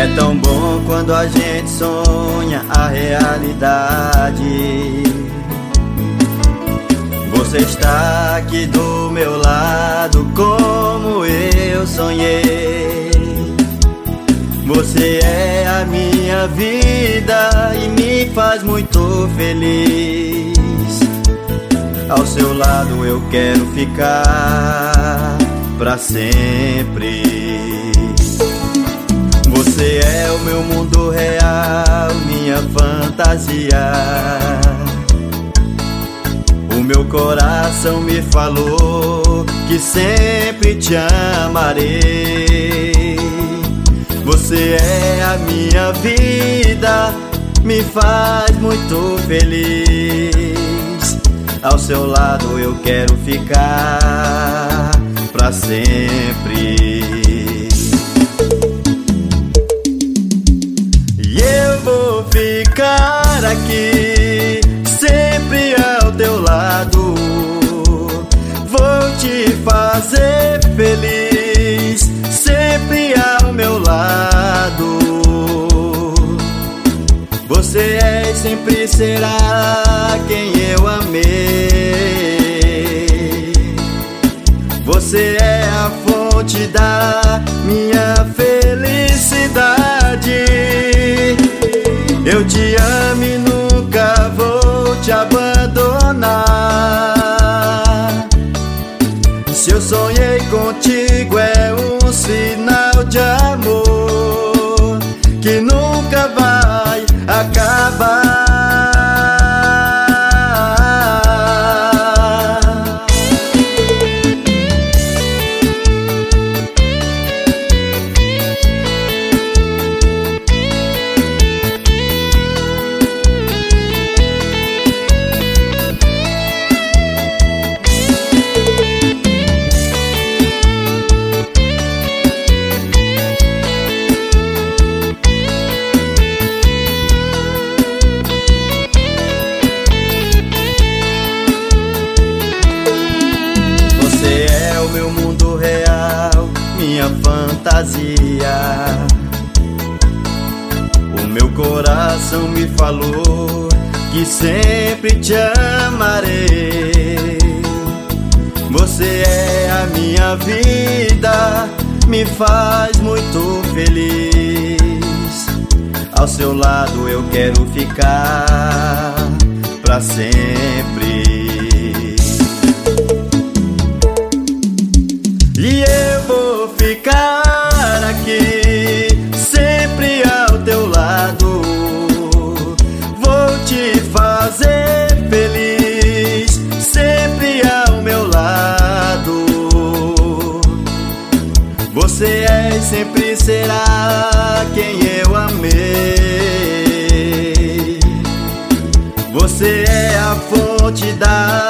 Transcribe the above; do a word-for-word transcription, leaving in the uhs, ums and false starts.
É tão bom quando a gente sonha a realidade. Você está aqui do meu lado como eu sonhei. Você é a minha vida e me faz muito feliz. Ao seu lado eu quero ficar pra sempre. Você é o meu mundo real, minha fantasia. O meu coração me falou que sempre te amarei. Você é a minha vida, me faz muito feliz. Ao seu lado eu quero ficar pra sempre. E eu vou ficar aqui, sempre ao teu lado. Vou te fazer feliz, sempre ao meu lado. Você é e sempre será quem eu amei. Você é a fonte da minha felicidade. Eu te amo e nunca vou te abandonar. Se eu sonhei contigo é um sinal de amor que nunca vai acabar. Meu mundo real, minha fantasia. O meu coração me falou que sempre te amarei. Você é a minha vida, me faz muito feliz. Ao seu lado eu quero ficar pra sempre. E eu vou ficar aqui, sempre ao teu lado. Vou te fazer feliz, sempre ao meu lado. Você é e sempre será quem eu amei. Você é a fonte da